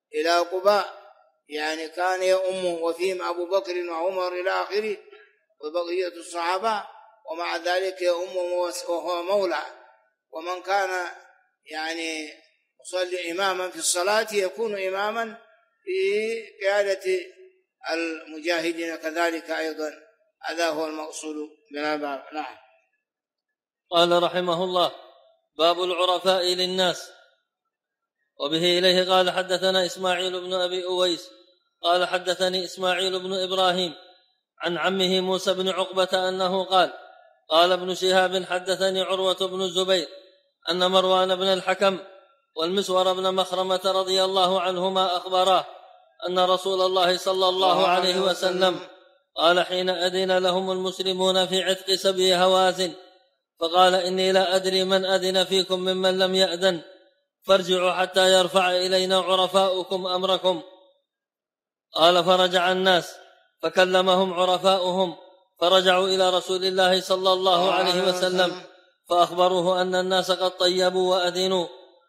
إلى قباء، يعني كان يؤمه وفيهم أبو بكر وعمر إلى آخره وبقية الصحابة، ومع ذلك يؤمه وهو مولى. ومن كان يعني يصلي إماما في الصلاة يكون إماما في قيادة المجاهدين كذلك أيضا. هذا هو المقصود من الباب. نعم. قال رحمه الله: باب العرفاء للناس. وبه إليه قال حدثنا إسماعيل بن أبي أويس قال حدثني إسماعيل بن إبراهيم عن عمه موسى بن عقبة أنه قال: قال ابن شهاب حدثني عروة بن الزبير أن مروان بن الحكم والمسور بن مخرمة رضي الله عنهما أخبراه أن رسول الله صلى الله عليه وسلم قال حين أذن لهم المسلمون في عتق سبي هوازن فقال: إني لا أدري من أذن فيكم ممن لم يأذن، فارجعوا حتى يرفع إلينا عرفاؤكم أمركم. قال: فرجع الناس فكلمهم عرفاؤهم فرجعوا إلى رسول الله صلى الله عليه وسلم فأخبروه أن الناس قد طيبوا وأذنوا.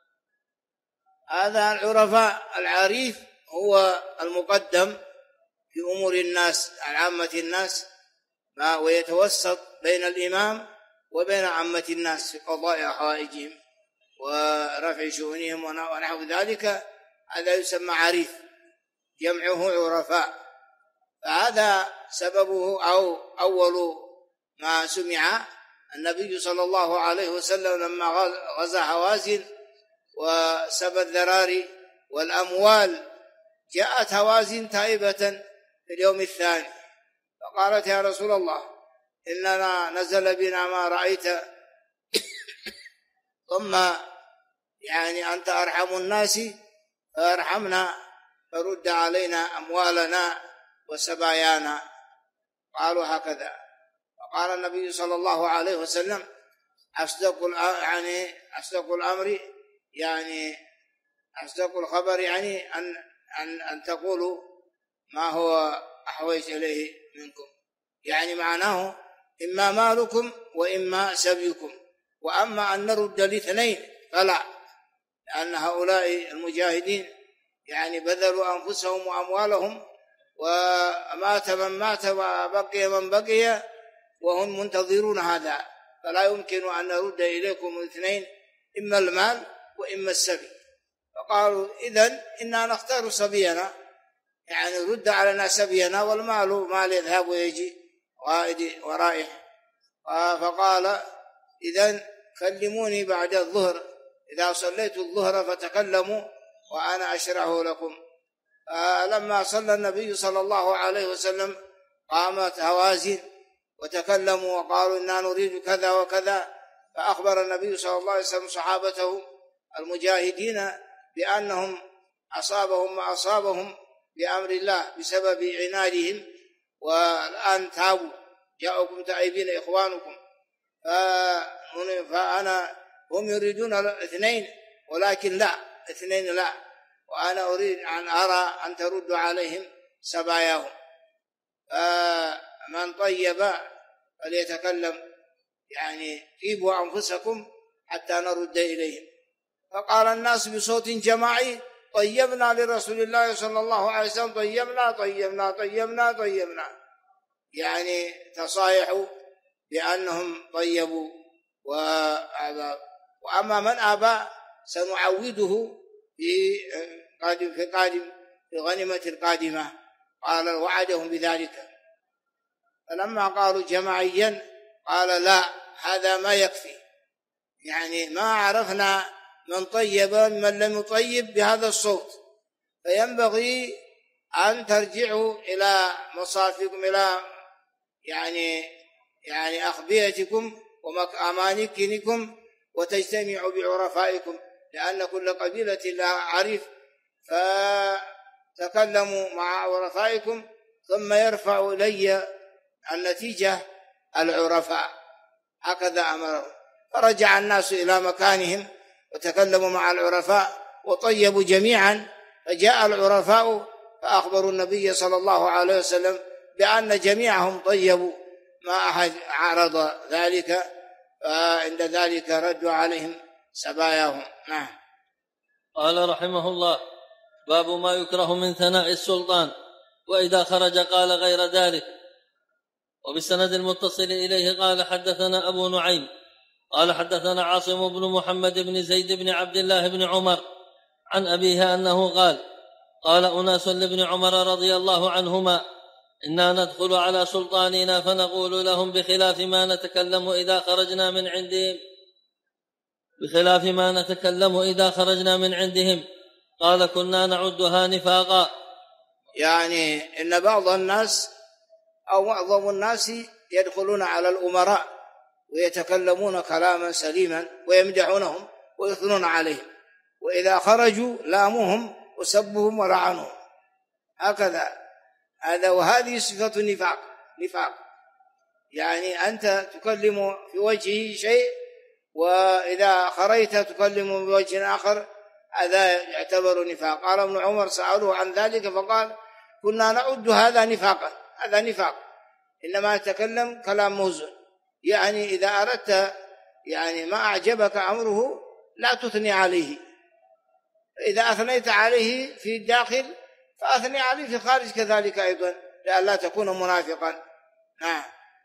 هذا العرفاء العريف هو المقدم في أمور الناس عامة الناس، ويتوسط بين الإمام وبين عامة الناس في قضاء حوائجهم ورفع شؤونهم ونحو ذلك. هذا يسمى عريف، جمعه عرفاء. فهذا سببه أو أول ما سمع النبي صلى الله عليه وسلم لما غزا هوازن وسبى الذراري والأموال، جاءت هوازن تائبة في اليوم الثاني فقالت: يا رسول الله، إننا نزل بنا ما رأيت، ثم يعني أنت أرحم الناس فارحمنا فرد علينا أموالنا وسبايانا. قالوا هكذا. فقال النبي صلى الله عليه وسلم: أصدق الأمر يعني أصدق الخبر يعني أن تقولوا ما هو أحوج إليه منكم، يعني معناه إما مالكم وإما سبيكم، وأما أن نرد الاثنين فلا، لأن هؤلاء المجاهدين يعني بذلوا أنفسهم وأموالهم، ومات من مات وبقي من بقي وهم منتظرون هذا، فلا يمكن أن نرد إليكم الاثنين، إما المال وإما السبي. فقالوا: إذن إنا نختار سبينا، يعني رد علينا سبينا، والمال مال يذهب ويجي غائد ورائح. فقال: إذن كلموني بعد الظهر، إذا صليت الظهر فتكلموا وأنا أشرعه لكم. لما صلى النبي صلى الله عليه وسلم قامت هوازن وتكلموا وقالوا: إنا نريد كذا وكذا. فأخبر النبي صلى الله عليه وسلم صحابته المجاهدين بأنهم أصابهم ما أصابهم بأمر الله بسبب عنادهم، والآن تابوا جاءكم تائبين إخوانكم. هم يريدون الاثنين، ولكن لا، اثنين لا، وأنا أريد أن أرى أن ترد عليهم سباياهم. من طيب فليتكلم، يعني طيبوا أنفسكم حتى نرد إليهم. فقال الناس بصوت جماعي: طيبنا لرسول الله صلى الله عليه وسلم، طيبنا طيبنا طيبنا طيبنا، يعني تصايحوا بأنهم طيبوا. وأما من أبى سنعوده في غنيمة القادمة. قال: وعدهم بذلك. فلما قالوا جماعيا قال: لا، هذا ما يكفي، يعني ما عرفنا من طيب من لم يطيب بهذا الصوت، فينبغي أن ترجعوا إلى مصافكم، إلى يعني أخبيتكم وأماكنكم، وتجتمعوا بعرفائكم، لأن كل قبيلة لها عريف، فتكلموا مع عرفائكم ثم يرفع إلي النتيجة العرفاء. هكذا أمرهم. فرجع الناس إلى مكانهم وتكلموا مع العرفاء وطيبوا جميعا، فجاء العرفاء فأخبروا النبي صلى الله عليه وسلم بأن جميعهم طيبوا، ما أحد عارض ذلك، فعند ذلك ردوا عليهم سباياهم. نعم. قال رحمه الله: باب ما يكره من ثناء السلطان وإذا خرج قال غير ذلك. وبالسند المتصل إليه قال حدثنا أبو نعيم قال حدثنا عاصم بن محمد بن زيد بن عبد الله بن عمر عن أبيه أنه قال أناس لابن عمر رضي الله عنهما إنا ندخل على سلطاننا فنقول لهم بخلاف ما نتكلم إذا خرجنا من عندهم قال كنا نعدها نفاقا. يعني إن بعض الناس أو معظم الناس يدخلون على الأمراء ويتكلمون كلاما سليما ويمدحونهم ويثنون عليهم، وإذا خرجوا لاموهم وسبهم ولعنهم، هكذا هذا. وهذه صفة نفاق، يعني أنت تكلم في وجهه شيء وإذا خرجت تكلم بوجه آخر، هذا يعتبر نفاق. قال ابن عمر سألوه عن ذلك فقال كنا نعد هذا نفاقا، هذا نفاق، إنما يتكلم كلام موزون. يعني إذا أردت يعني ما أعجبك أمره لا تثني عليه، إذا أثنيت عليه في الداخل فأثني عليه في الخارج كذلك أيضا، لئلا تكون منافقا. نعم.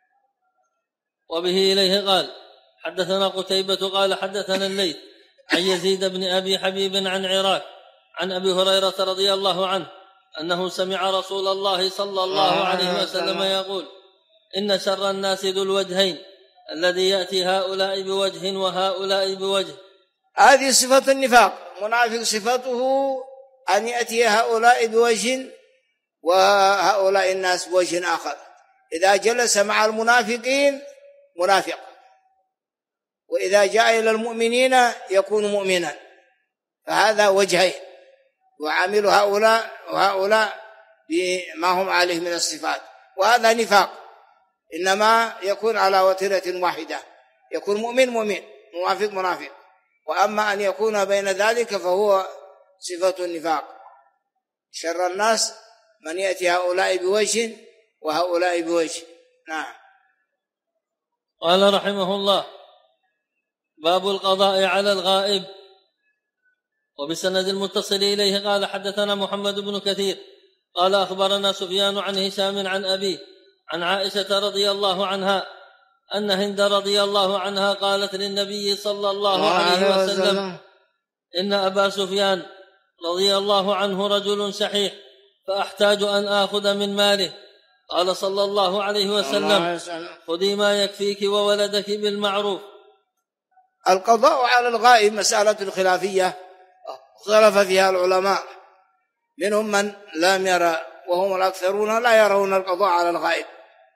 وبه إليه قال حدثنا قتيبة قال حدثنا الليث عن يزيد بن أبي حبيب عن عراك عن أبي هريرة رضي الله عنه أنه سمع رسول الله صلى الله عليه وسلم يقول إن شر الناس ذو الوجهين الذي يأتي هؤلاء بوجه وهؤلاء بوجه. هذه صفة النفاق. منافق صفته أن يأتي هؤلاء بوجه وهؤلاء الناس بوجه آخر. إذا جلس مع المنافقين منافق، وإذا جاء إلى المؤمنين يكون مؤمنا، فهذا وجهين، وعامل هؤلاء وهؤلاء بما هم عليه من الصفات، وهذا نفاق. إنما يكون على وتيرة واحدة، يكون مؤمن منافق منافق. وأما أن يكون بين ذلك فهو صفة النفاق. شر الناس من يأتي هؤلاء بوجه وهؤلاء بوجه. نعم. قال رحمه الله باب القضاء على الغائب. وبسند المتصل إليه قال حدثنا محمد بن كثير قال أخبرنا سفيان عن هشام عن أبيه عن عائشة رضي الله عنها أن هند رضي الله عنها قالت للنبي صلى الله عليه وسلم إن أبا سفيان رضي الله عنه رجل شحيح فأحتاج أن آخذ من ماله. قال صلى الله عليه وسلم خذي ما يكفيك وولدك بالمعروف. القضاء على الغائب مسألة خلافية اختلف فيها العلماء، منهم من لم يرى، وهم الأكثرون لا يرون القضاء على الغائب،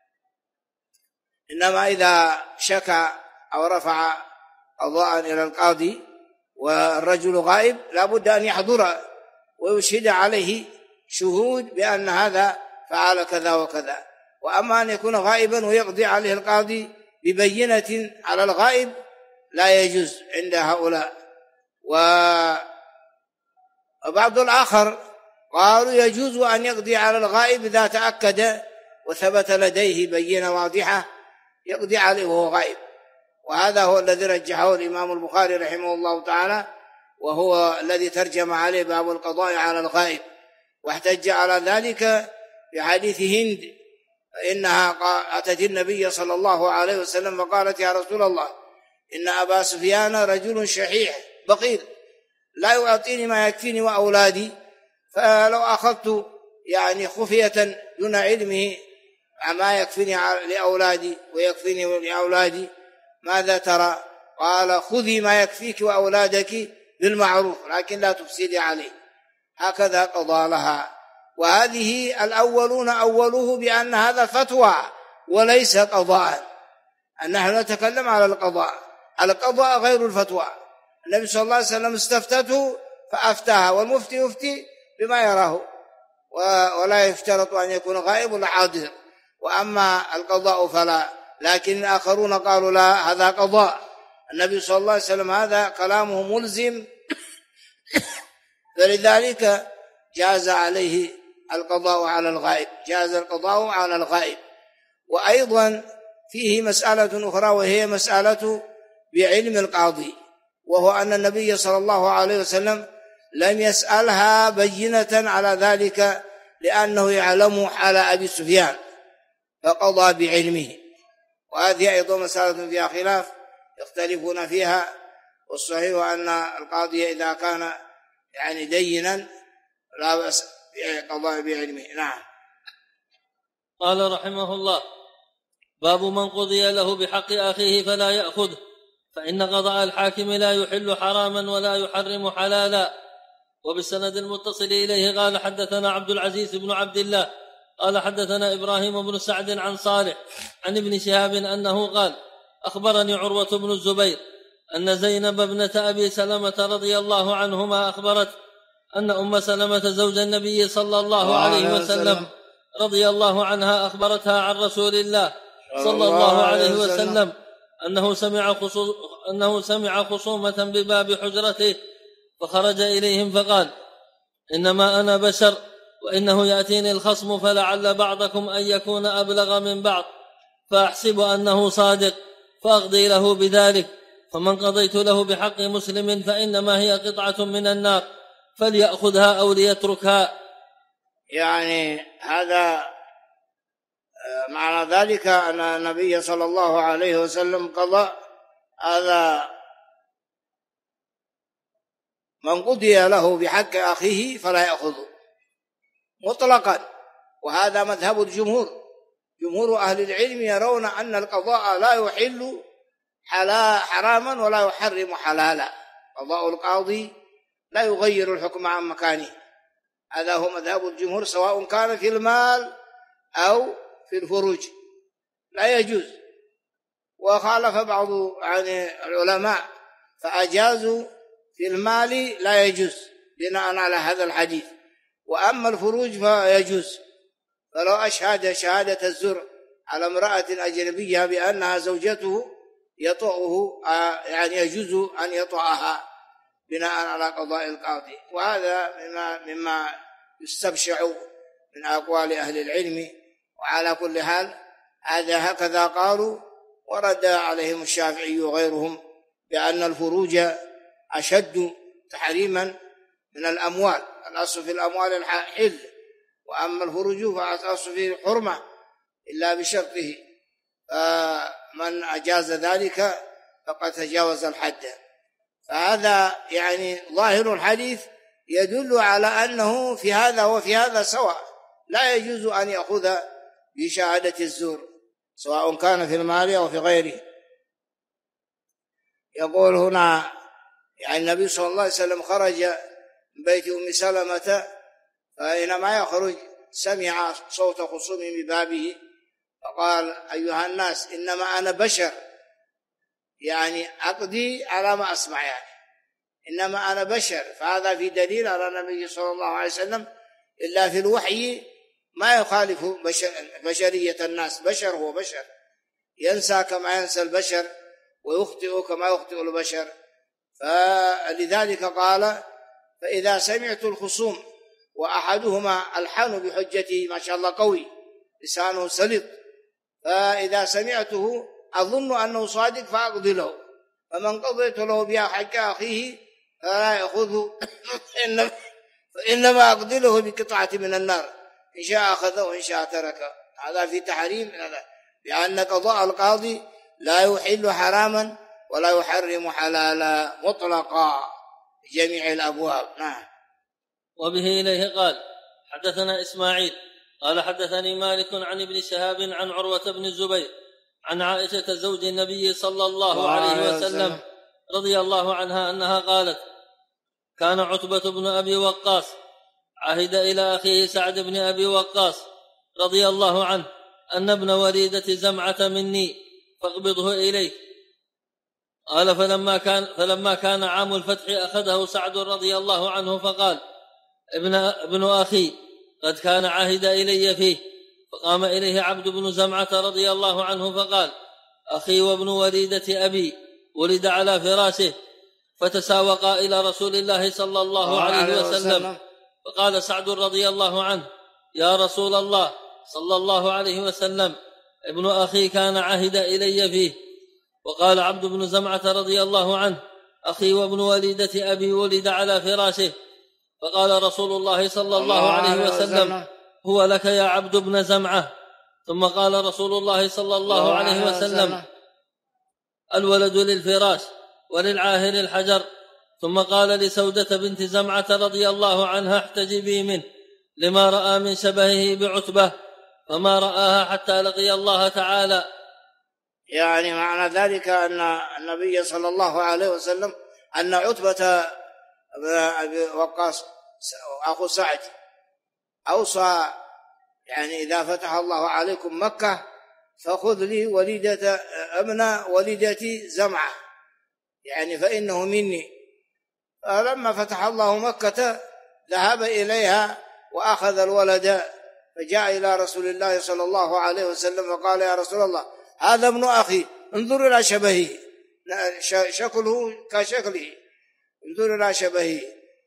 إنما إذا شكى أو رفع قضاء إلى القاضي والرجل غائب لا بد أن يحضر ويشهد عليه شهود بأن هذا فعل كذا وكذا. وأما أن يكون غائبا ويقضي عليه القاضي ببينة على الغائب لا يجوز عند هؤلاء. وبعض الآخر قالوا يجوز أن يقضي على الغائب إذا تأكد وثبت لديه بينة واضحة يقضي عليه وهو غائب، وهذا هو الذي رجحه الإمام البخاري رحمه الله تعالى، وهو الذي ترجم عليه باب القضاء على الغائب، واحتج على ذلك بحديث هند إنها أتت النبي صلى الله عليه وسلم فقالت يا رسول الله إن أبا سفيان رجل شحيح بخيل لا يعطيني ما يكفيني وأولادي، فلو أخذت يعني خفية دون علمه ما يكفيني لأولادي ويكفيني لأولادي ماذا ترى؟ قال خذي ما يكفيك وأولادك بالمعروف لكن لا تفسدي عليه. هكذا قضى لها. وهذه الأولون أولوه بأن هذا فتوى وليس قضاء. نحن نتكلم على القضاء، القضاء غير الفتوى. النبي صلى الله عليه وسلم استفتته فأفتاها، والمفتي يفتي بما يراه ولا يشترط أن يكون غائب ولا حاضر. وأما القضاء فلا، لكن الآخرون قالوا لا هذا قضاء. النبي صلى الله عليه وسلم هذا كلامه ملزم فلذلك جاز عليه القضاء على الغائب، جاز القضاء على الغائب. وأيضا فيه مسألة أخرى وهي مسألة بعلم القاضي، وهو أن النبي صلى الله عليه وسلم لم يسألها بينة على ذلك لأنه يعلم حال أبي سفيان فقضى بعلمه. وهذه أيضا مسألة فيها خلاف يختلفون فيها، والصحيح أن القاضي إذا كان يعني دينا لا بأس بقضاء بعلمه. نعم. قال رحمه الله: باب من قضي له بحق أخيه فلا يأخذه، فإن قضاء الحاكم لا يحل حراما ولا يحرم حلالا. وبالسند المتصل إليه قال حدثنا عبد العزيز بن عبد الله قال حدثنا إبراهيم بن سعد عن صالح عن ابن شهاب أنه قال: أخبرني عروة بن الزبير أن زينب ابنة أبي سلمة رضي الله عنهما أخبرت أن أم سلمة زوج النبي صلى الله عليه وسلم رضي الله عنها أخبرتها عن رسول الله صلى الله عليه وسلم أنه سمع خصومة بباب حجرته فخرج إليهم فقال: إنما أنا بشر وإنه يأتيني الخصم فلعل بعضكم أن يكون أبلغ من بعض، فأحسب أنه صادق فأقضي له بذلك، فمن قضيت له بحق مسلم فإنما هي قطعة من النار فليأخذها أو ليتركها. يعني هذا معنى ذلك أن النبي صلى الله عليه وسلم قضى هذا من قضي له بحق أخيه فلا يأخذه مطلقا، وهذا مذهب الجمهور. جمهور أهل العلم يرون أن القضاء لا يحل حراما ولا يحرم حلالا. قضاء القاضي لا يغير الحكم عن مكانه، هذا هو مذهب الجمهور، سواء كان في المال أو في الفروج لا يجوز. وخالف بعض العلماء فأجازوا في المال لا يجوز بناء على هذا الحديث، وأما الفروج فيجوز. فلو أشهد شهادة الزور على امرأة أجنبية بأنها زوجته يطأه، يعني يجوز أن يطأها بناء على قضاء القاضي. وهذا مما يستبشع من أقوال أهل العلم. وعلى كل حال هذا هكذا قالوا، ورد عليهم الشافعي وغيرهم بأن الفروج أشد تحريما من الأموال. الأصل في الأموال الحل، وأما الفروج فالأصل في الحرمة إلا بشرطه، فمن أجاز ذلك فقد تجاوز الحد. فهذا يعني ظاهر الحديث يدل على أنه في هذا وفي هذا سواء، لا يجوز أن يأخذ بشهادة الزور سواء كان في المال أو في غيره. يقول هنا يعني النبي صلى الله عليه وسلم خرج من بيت أم سلمة، فإنما يخرج سمع صوت خصوم ببابه فقال: أيها الناس إنما أنا بشر، يعني أقضي على ما أسمع، يعني إنما أنا بشر. فهذا في دليل على النبي صلى الله عليه وسلم إلا في الوحي ما يخالف بشرية الناس، بشر هو بشر، ينسى كما ينسى البشر ويخطئ كما يخطئ البشر. فلذلك قال: فإذا سمعت الخصوم وأحدهما ألحن بحجته، ما شاء الله قوي لسانه سلط، فإذا سمعته أظن أنه صادق فأقضي له، فمن قضيت له بها حق أخيه فلا يأخذه فإنما أقضي له بقطعة من النار، إن شاء أخذه وإن شاء تركه. هذا في تحريم بأن قضاء القاضي لا يحل حراما ولا يحرم حلالا مطلقا بجميع الأبواب. نعم. وبه إليه قال حدثنا إسماعيل قال حدثني مالك عن ابن شهاب عن عروة بن الزبير عن عائشة زوج النبي صلى الله عليه وسلم رضي الله عنها أنها قالت: كان عتبة بن أبي وقاص عهد إلى أخيه سعد بن أبي وقاص رضي الله عنه أن ابن وليدة زمعة مني فاقبضه إليه. قال: فلما كان عام الفتح أخذه سعد رضي الله عنه فقال: ابن أخي قد كان عهد إلي فيه. فقام إليه عبد بن زمعة رضي الله عنه فقال: أخي وابن وليدة أبي ولد على فراشه. فتساوقا إلى رسول الله صلى الله عليه وسلم. فقال سعد رضي الله عنه: يا رسول الله صلى الله عليه وسلم، ابن أخي كان عهد إلي فيه. وقال عبد بن زمعة رضي الله عنه: أخي وابن وليدة أبي ولد على فراشه. فقال رسول الله صلى الله عليه وسلم: هو لك يا عبد بن زمعة. ثم قال رسول الله صلى الله عليه وسلم: الولد للفراش وللعاهر الحجر. ثم قال لسودة بنت زمعة رضي الله عنها: احتجبي منه لما رأى من شبهه بعتبة، فما رآها حتى لقي الله تعالى. يعني معنى ذلك أن النبي صلى الله عليه وسلم أن عتبة أبي وقاص أخو سعد أوصى يعني إذا فتح الله عليكم مكة فخذ لي وليدة ابن وليدتي زمعة، يعني فإنه مني. فلما فتح الله مكة ذهب إليها وأخذ الولد، فجاء إلى رسول الله صلى الله عليه وسلم وقال: يا رسول الله، هذا ابن أخي، انظر إلى شبهه، شكله كشكله، انظر إلى شبهه.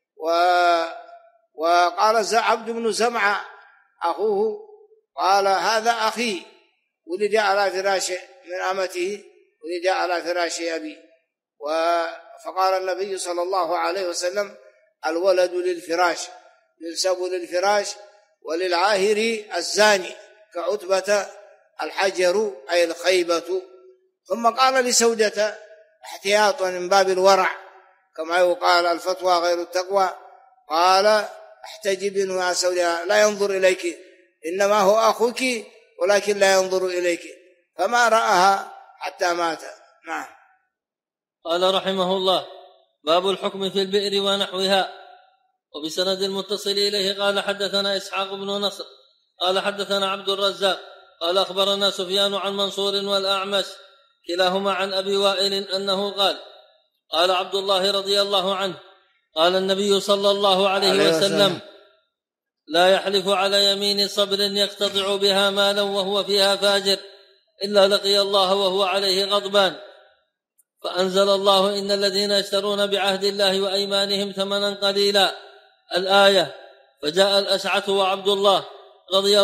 وقال عبد بن زمعة أخوه، قال: هذا أخي، ولد على فراش من أمته، ولد على فراش أبي. فقال النبي صلى الله عليه وسلم: الولد للفراش، ينسب للفراش، وللعاهر الزاني كعتبة الحجر أي الخيبة. ثم قال لسودة احتياطا من باب الورع كما يقال الفتوى غير التقوى، قال: احتجب منه يا سودة، لا ينظر إليك، إنما هو أخوك ولكن لا ينظر إليك. فما رآها حتى مات. نعم. قال رحمه الله: باب الحكم في البئر ونحوها. وبسند المتصل إليه قال حدثنا إسحاق بن نصر قال حدثنا عبد الرزاق قال أخبرنا سفيان عن منصور والأعمش كلاهما عن أبي وائل أنه قال عبد الله رضي الله عنه: قال النبي صلى الله عليه وسلم: لا يحلف على يمين صبر يقتطع بها مالا وهو فيها فاجر إلا لقي الله وهو عليه غضبان. فأنزل الله: إن الذين يشترون بعهد الله وأيمانهم ثمنا قليلا، الآية. فجاء الأشعث وعبد الله رضي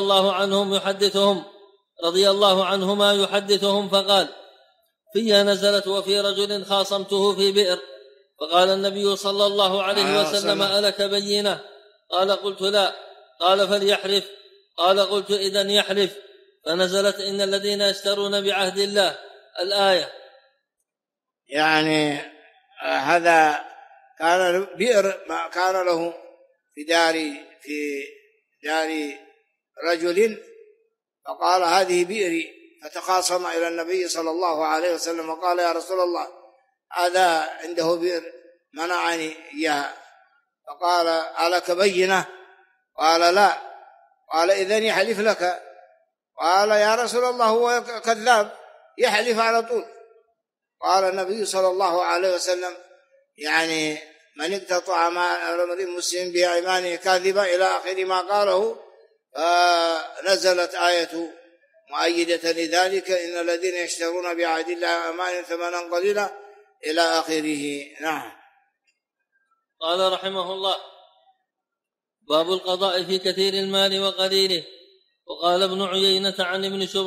الله عنهما يحدثهم فقال: في نزلت وفي رجل خاصمته في بئر، فقال النبي صلى الله عليه وسلم: ألك بينة؟ قال: قلت لا. قال: فليحلف. قال: قلت إذن يحلف. فنزلت: إن الذين يشترون بعهد الله، الآية. يعني هذا كان بئر ما كان له في دار رجل، فقال: هذه بئري، فتخاصم إلى النبي صلى الله عليه وسلم وقال: يا رسول الله، هذا عنده بئر منعني إياها. فقال: ألك بينة؟ قال: لا. قال: إذن يحلف لك. قال: يا رسول الله، هو كذاب، يحلف على طول. قال النبي صلى الله عليه وسلم: يعني من اقتطع مال امرئ مسلم بأيمانه كاذبا إلى آخر ما قاله. نزلت آية مؤيدة لذلك: إن الذين يشترون بعهد الله وأيمانهم ثمنا قليلا إلى آخره. نعم. قال رحمه الله: باب القضاء في كثير المال وقليله. وقال ابن عيينة عن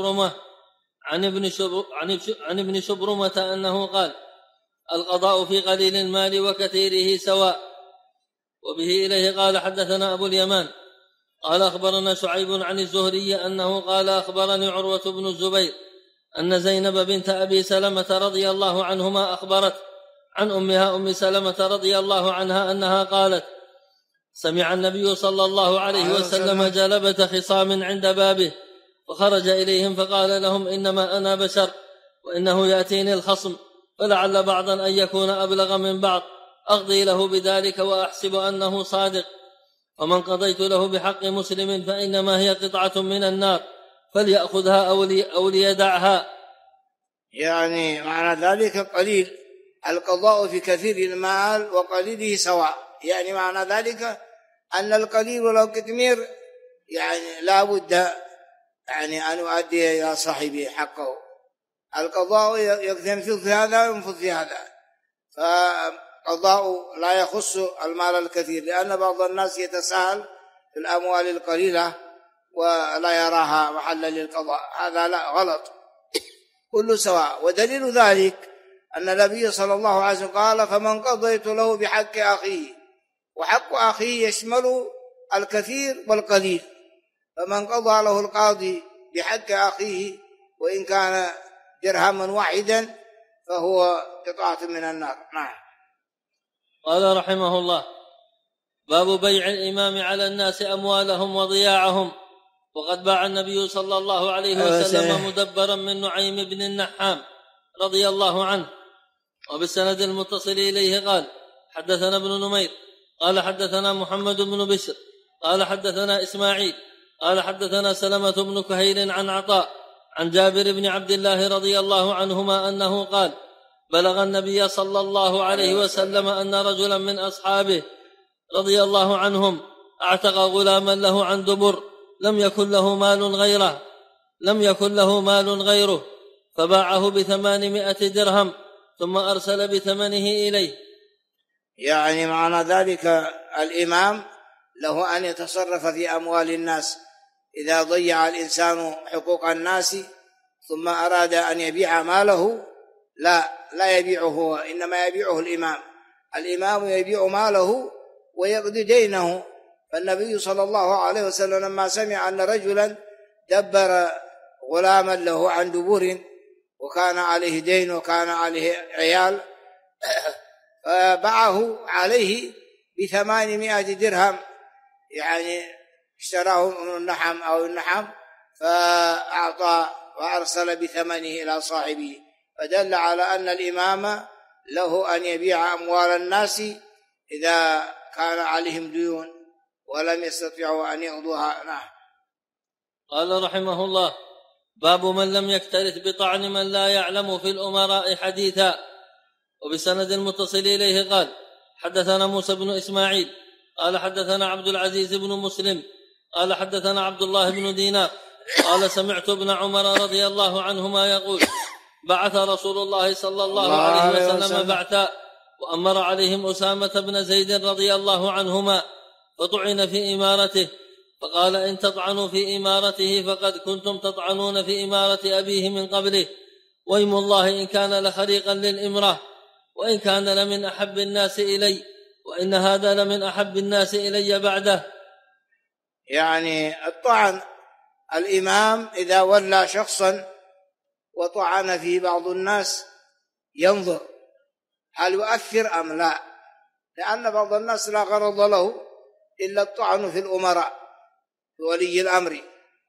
ابن شبرمة أنه قال: القضاء في قليل المال وكثيره سواء. وبه إليه قال حدثنا أبو اليمان قال أخبرنا شعيب عن الزهري أنه قال: أخبرني عروة بن الزبير أن زينب بنت أبي سلمة رضي الله عنهما أخبرت عن أمها أم سلمة رضي الله عنها أنها قالت: سمع النبي صلى الله عليه وسلم جلبة خصام عند بابه، فخرج إليهم فقال لهم: إنما أنا بشر، وإنه يأتيني الخصم، فلعل بعضا أن يكون أبلغ من بعض، أقضي له بذلك وأحسب أنه صادق، ومن قضيت له بحق مسلم فإنما هي قطعة من النار، فليأخذها أو ليدعها. يعني معنى ذلك قليل القضاء في كثير المال وقليله سواء، يعني معنى ذلك أن القليل ولو كثير يعني لا بد يعني أن يؤدي إلى صاحبه حقه. القضاء ينفذ في هذا وينفذ في هذا، فالقضاء لا يخص المال الكثير، لأن بعض الناس يتساهل في الأموال القليلة ولا يراها محلا للقضاء، هذا لا، غلط، كل سواء. ودليل ذلك أن النبي صلى الله عليه وسلم قال: فمن قضيت له بحق أخيه وحق أخيه يشمل الكثير والقليل، فمن قضى له القاضي بحق أخيه وإن كان درهما واحدا فهو قطعة من النار. نعم. قال رحمه الله: باب بيع الإمام على الناس أموالهم وضياعهم. وقد باع النبي صلى الله عليه وسلم مدبرا من نعيم بن النحام رضي الله عنه. وبالسند المتصل إليه قال: حدثنا ابن نمير قال حدثنا محمد بن بشر قال حدثنا إسماعيل قال حدثنا سلمة بن كهيل عن عطاء عن جابر بن عبد الله رضي الله عنهما أنه قال: بلغ النبي صلى الله عليه وسلم أن رجلا من أصحابه رضي الله عنهم اعتق غلاما له عن دبر لم يكن له مال غيره فباعه ب800 درهم ثم أرسل بثمنه إليه. يعني معنى ذلك الإمام له أن يتصرف في أموال الناس. إذا ضيع الإنسان حقوق الناس ثم أراد أن يبيع ماله لا يبيعه هو، إنما يبيعه الإمام يبيع ماله ويقضي دينه. فالنبي صلى الله عليه وسلم لما سمع أن رجلا دبر غلاما له عن دبر وكان عليه دين وكان عليه عيال فباعه عليه ب800 درهم، يعني اشتراه من النحم فأعطى وأرسل بثمنه إلى صاحبه، فدل على أن الإمام له أن يبيع أموال الناس إذا كان عليهم ديون ولم يستطيعوا أن يقضوها. نعم. قال رحمه الله: باب من لم يكترث بطعن من لا يعلم في الأمراء حديثا. وبسند المتصل إليه قال: حدثنا موسى بن إسماعيل قال حدثنا عبد العزيز بن مسلم قال حدثنا عبد الله بن دينار قال: سمعت ابن عمر رضي الله عنهما يقول: بعث رسول الله صلى الله عليه وسلم بعثا وأمر عليهم أسامة بن زيد رضي الله عنهما فطعن في إمارته، فقال: إن تطعنوا في إمارته فقد كنتم تطعنون في إمارة أبيه من قبله، وإيم الله إن كان لخريقا للإمرة وإن كان لمن أحب الناس إلي، وإن هذا لمن أحب الناس إلي بعده. يعني الطعن، الإمام إذا ولى شخصا وطعن فيه بعض الناس ينظر هل يؤثر أم لا، لأن بعض الناس لا غرض له إلا الطعن في الأمراء في ولي الأمر،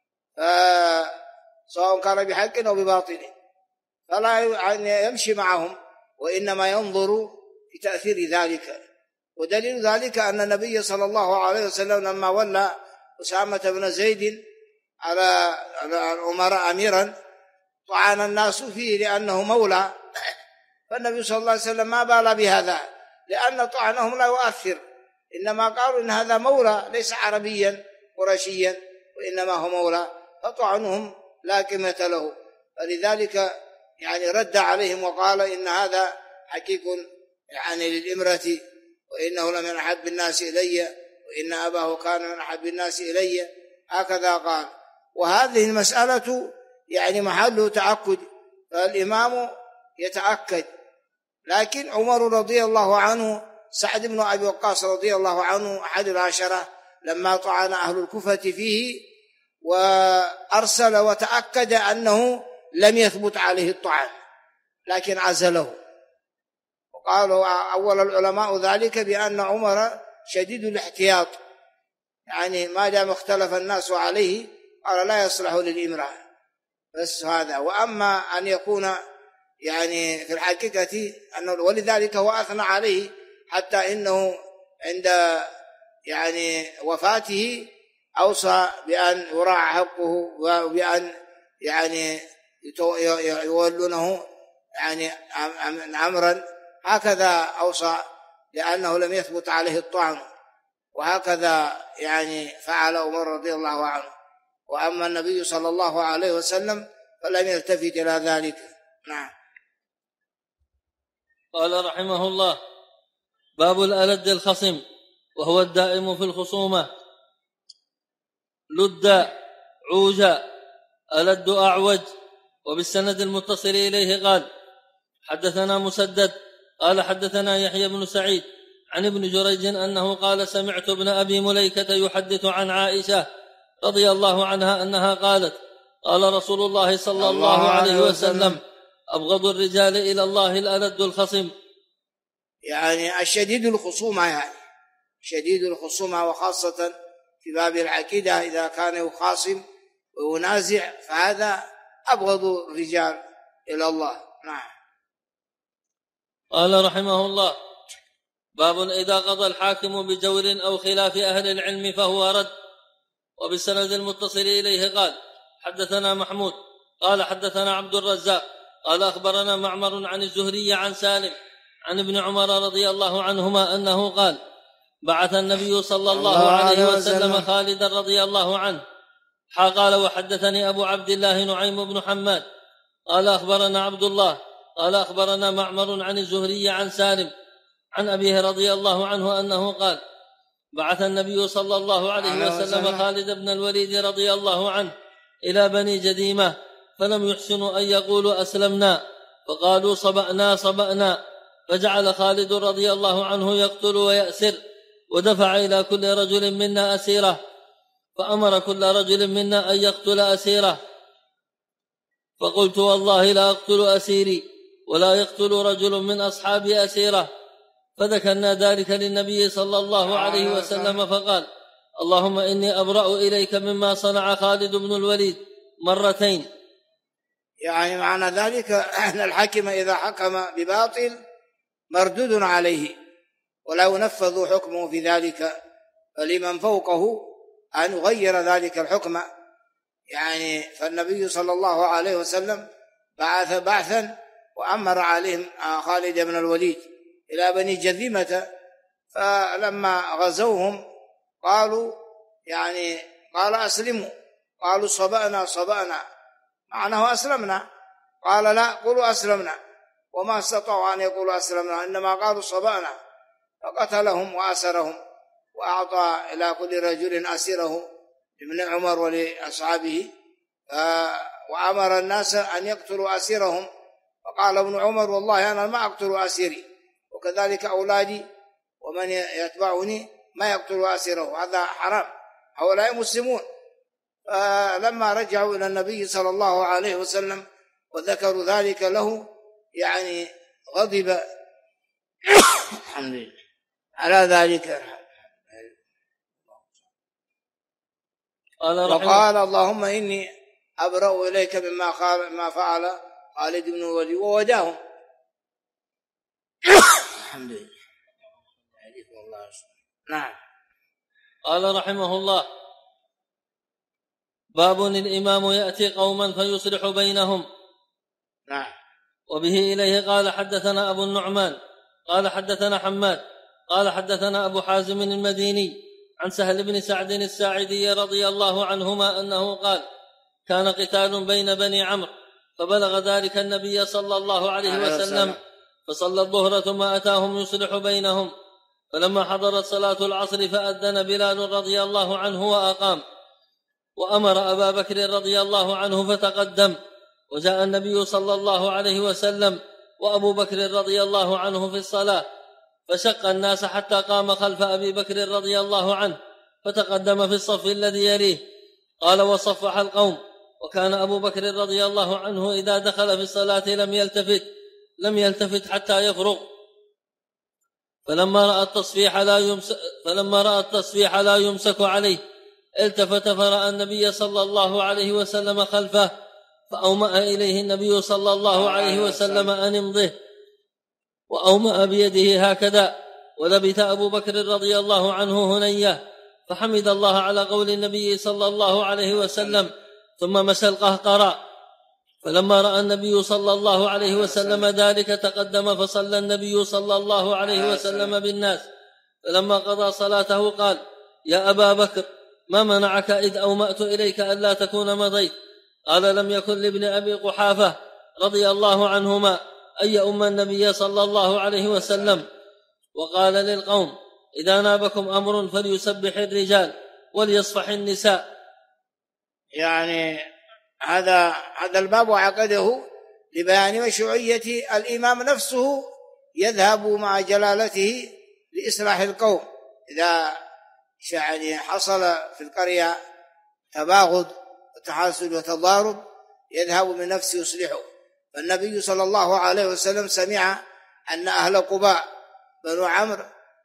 سواء كان بحق أو بباطل، فلا يمشي معهم وإنما ينظر في تأثير ذلك. ودليل ذلك أن النبي صلى الله عليه وسلم لما ولى أسامة بن زيد على الأمراء أميرا طعن الناس فيه لأنه مولى، فالنبي صلى الله عليه وسلم ما بال بهذا لأن طعنهم لا يؤثر، إنما قالوا إن هذا مولى ليس عربيا قرشيا وإنما هو مولى، فطعنهم لا قيمة له. فلذلك يعني رد عليهم وقال: إن هذا حقيق يعني للإمرة وإنه لمن أحب الناس إلي وإن أباه كان من أحب الناس إلي، هكذا قال. وهذه المسألة يعني محل تأكد، فالإمام يتأكد. لكن عمر رضي الله عنه، سعد بن أبي وقاص رضي الله عنه أحد العشرة، لما طعن أهل الكوفة فيه وأرسل وتأكد أنه لم يثبت عليه الطعن لكن عزله، وقالوا أول العلماء ذلك بأن عمر شديد الاحتياط، يعني ما دام اختلف الناس عليه قال لا يصلح للإمرأة بس هذا. وأما أن يكون يعني في الحقيقة أنه، ولذلك هو أثنى عليه حتى إنه عند يعني وفاته أوصى بأن يراعى حقه وبأن يعني يولونه يعني أمرا، هكذا أوصى لأنه لم يثبت عليه الطعن، وهكذا يعني فعل عمر رضي الله عنه. وأما النبي صلى الله عليه وسلم فلم يلتفت إلى ذلك. نعم. قال رحمه الله: باب الألد الخصم وهو الدائم في الخصومة. لد عوجا ألد أعوج. وبالسند المتصل إليه قال: حدثنا مسدد قال حدثنا يحيى بن سعيد عن ابن جريج أنه قال سمعت ابن أبي مليكة يحدث عن عائشة رضي الله عنها أنها قالت قال رسول الله صلى الله عليه وسلم أبغض الرجال إلى الله الألد الخصم، يعني الشديد الخصومة، يعني شديد الخصومة، وخاصة في باب العقيدة إذا كان يخاصم وينازع فهذا أبغض الرجال إلى الله. نعم. قال رحمه الله باب إذا قضى الحاكم بجور أو خلاف أهل العلم فهو رد. وبالسند المتصل إليه قال حدثنا محمود قال حدثنا عبد الرزاق قال أخبرنا معمر عن الزهري عن سالم عن ابن عمر رضي الله عنهما أنه قال بعث النبي صلى الله عليه وسلم خالدا رضي الله عنه. قال وحدثني أبو عبد الله نعيم بن حماد قال أخبرنا عبد الله قال أخبرنا معمر عن الزهري عن سالم عن أبيه رضي الله عنه أنه قال بعث النبي صلى الله عليه وسلم خالد بن الوليد رضي الله عنه إلى بني جديمة فلم يحسنوا أن يقولوا أسلمنا فقالوا صبأنا، فجعل خالد رضي الله عنه يقتل ويأسر، ودفع إلى كل رجل منا أسيره، فأمر كل رجل منا أن يقتل أسيره، فقلت والله لا أقتل أسيري ولا يقتل رجل من أصحابي أسيره، فذكرنا ذلك للنبي صلى الله عليه وسلم فقال اللهم إني أبرأ إليك مما صنع خالد بن الوليد مرتين. يعني معنى ذلك أن الحاكم إذا حكم بباطل مردود عليه ولا ينفذ حكمه في ذلك، فلمن فوقه أن يغير ذلك الحكم. يعني فالنبي صلى الله عليه وسلم بعث بعثا وأمر عليهم خالد بن الوليد إلى بني جذيمة، فلما غزوهم قالوا قال أسلموا، قالوا صبأنا معناه أسلمنا، قال لا قولوا أسلمنا، وما استطاعوا أن يقولوا أسلمنا إنما قالوا صبأنا، فقتلهم وأسرهم وأعطى إلى كل رجل أسيره ابن عمر ولأصحابه، وأمر الناس أن يقتلوا أسيرهم، فقال ابن عمر والله أنا ما أقتل أسيري، وكذلك أولادي ومن يتبعني ما يقتل أسيره، هذا حرام، هؤلاء مسلمون. فلما رجعوا إلى النبي صلى الله عليه وسلم وذكروا ذلك له غضب الحمد لله على ذلك، وقال اللهم إني أبرأ إليك مما فعل خالد بن الوليد، ووداهم. الحمد لله. نعم. قال رحمه الله باب الإمام يأتي قوما فيصلح بينهم. نعم. وبه إليه قال حدثنا أبو النعمان قال حدثنا حماد قال حدثنا أبو حازم المديني عن سهل بن سعد الساعدي رضي الله عنهما أنه قال كان قتال بين بني عمرو فبلغ ذلك النبي صلى الله عليه وسلم فصلى الظهر ثم أتاهم يصلح بينهم، فلما حضرت صلاة العصر فأذن بلال رضي الله عنه وأقام، وأمر أبا بكر رضي الله عنه فتقدم، وجاء النبي صلى الله عليه وسلم وأبو بكر رضي الله عنه في الصلاة، فشق الناس حتى قام خلف أبي بكر رضي الله عنه فتقدم في الصف الذي يليه. قال وصفح القوم، وكان أبو بكر رضي الله عنه إذا دخل في الصلاة لم يلتفت حتى يفرغ، فلما رأى التصفيح لا يمسك عليه التفت فرأى النبي صلى الله عليه وسلم خلفه، فأومأ إليه النبي صلى الله عليه وسلم أن امضه، وأومأ بيده هكذا، ولبث أبو بكر رضي الله عنه هنيه، فحمد الله على قول النبي صلى الله عليه وسلم، ثم مشى القهقرى. فلما رأى النبي صلى الله عليه وسلم ذلك تقدم فصلى النبي صلى الله عليه وسلم بالناس، فلما قضى صلاته قال يا أبا بكر ما منعك إذ أومأت إليك ألا تكون مضيت؟ قال لم يكن لابن أبي قحافة رضي الله عنهما أن يؤم النبي صلى الله عليه وسلم. وقال للقوم إذا نابكم أمر فليسبح الرجال وليصفح النساء. هذا الباب عقده لبيان مشروعية الإمام نفسه يذهب مع جلالته لإصلاح القوم. إذا يعني حصل في القرية تباغض وتحاسد وتضارب يذهب من نفسه يصلحه. فالنبي صلى الله عليه وسلم سمع أن أهل قباء بنو عمرو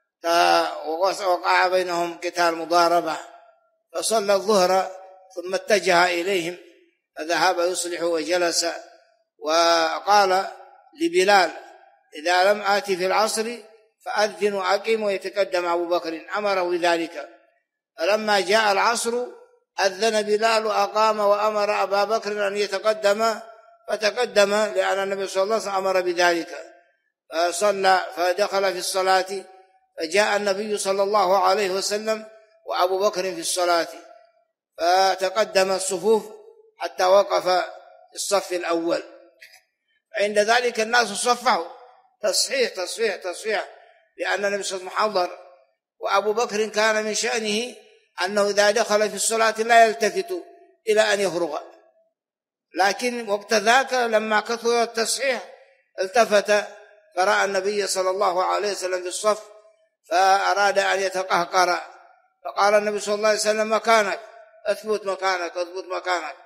وقع بينهم قتال مضاربة، فصلى الظهر ثم اتجه إليهم فذهب يصلح وجلس، وقال لبلال: إذا لم آتي في العصر فأذن وأقيم ويتقدم أبو بكر، أمره بذلك. فلما جاء العصر أذن بلال وأقام وأمر أبا بكر أن يتقدم، فتقدم لأن النبي صلى الله عليه وسلم أمر بذلك، فصلى فدخل في الصلاة، فجاء النبي صلى الله عليه وسلم وأبو بكر في الصلاة، فتقدم الصفوف حتى وقف في الصف الأول. عند ذلك الناس صفحوا تصحيح تصحيح تصحيح، لأن النبي صلى الله عليه وسلم حضر، وأبو بكر كان من شأنه أنه إذا دخل في الصلاة لا يلتفت إلى أن يفرغ، لكن وقت ذاك لما كثر التصحيح التفت فرأى النبي صلى الله عليه وسلم في الصف، فأراد أن يتقهقر، فقال النبي صلى الله عليه وسلم: مكانك، اثبت مكانك، اثبت مكانك.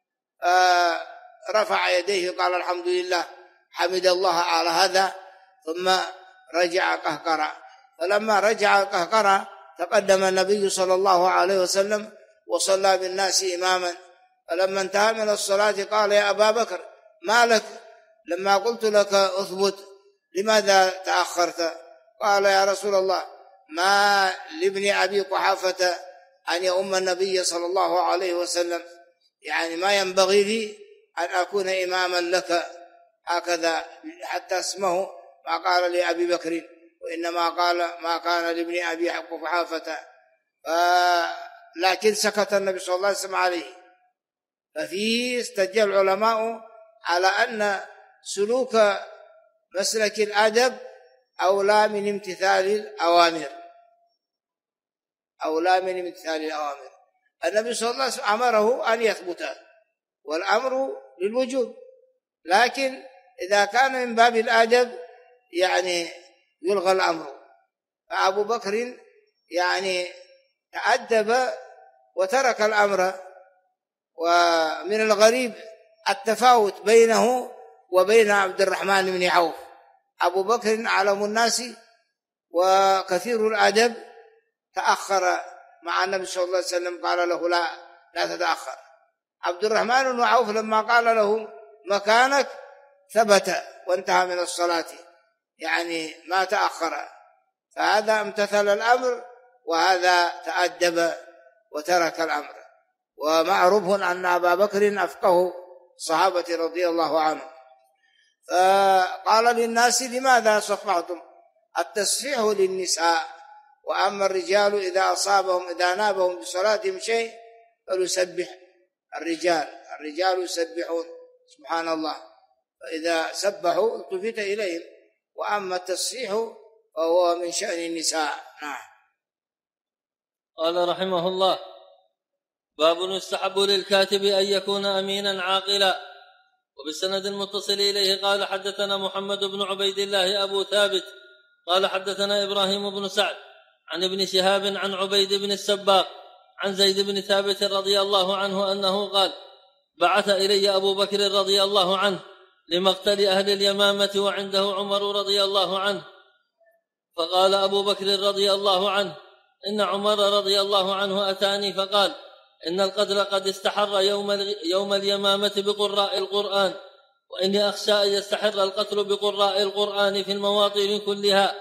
رفع يديه وقال: الحمد لله، حمد الله على هذا، ثم رجع قهقرا. فلما رجع قهقرا تقدم النبي صلى الله عليه وسلم وصلى بالناس إماما. فلما انتهى من الصلاة قال: يا أبا بكر، ما لك؟ لما قلت لك اثبت لماذا تأخرت؟ قال: يا رسول الله، ما لابن أبي قحافة أن يؤم النبي صلى الله عليه وسلم، يعني ما ينبغي لي أن أكون إماما لك هكذا، حتى اسمه ما قال لأبي بكر، وإنما قال ما كان لابن أبي قحافة. لكن سكت النبي صلى الله عليه وسلم عليه. ففيه استدل العلماء على أن سلوك مسلك الأدب أولى من امتثال الأوامر، أولى من امتثال الأوامر. النبي صلى الله عليه وسلم أمره أن يثبت، والأمر للوجوب، لكن إذا كان من باب الأدب يعني يلغى الأمر. فأبو بكر يعني تأدب وترك الأمر. ومن الغريب التفاوت بينه وبين عبد الرحمن بن عوف. أبو بكر أعلم الناس وكثير الأدب، تأخر مع النبي صلى الله عليه وسلم، قال له: لا تتأخر. عبد الرحمن بن عوف لما قال له مكانك ثبت وانتهى من الصلاة، يعني ما تأخر. فهذا امتثل الأمر، وهذا تأدب وترك الأمر. ومعروف أن أبا بكر أفقه صحابة رضي الله عنهم. فقال للناس: لماذا صفحتم؟ التصفيح للنساء، وأما الرجال إذا نابهم بصلاتهم شيء فليسبح. الرجال يسبحون سبحان الله، فإذا سبحوا التفت إليهم، وأما التصفيح فهو من شأن النساء. نعم. قال رحمه الله: باب يستحب للكاتب أن يكون أمينا عاقلا. وبالسند المتصل إليه قال: حدثنا محمد بن عبيد الله أبو ثابت قال: حدثنا إبراهيم بن سعد عن ابن شهاب عن عبيد بن السباق عن زيد بن ثابت رضي الله عنه أنه قال: بعث إلي أبو بكر رضي الله عنه لمقتل أهل اليمامة وعنده عمر رضي الله عنه. فقال أبو بكر رضي الله عنه: إن عمر رضي الله عنه أتاني فقال: إن القتل قد استحر يوم اليمامة بقراء القرآن، وإني أخشى أن يستحر القتل بقراء القرآن في المواطن كلها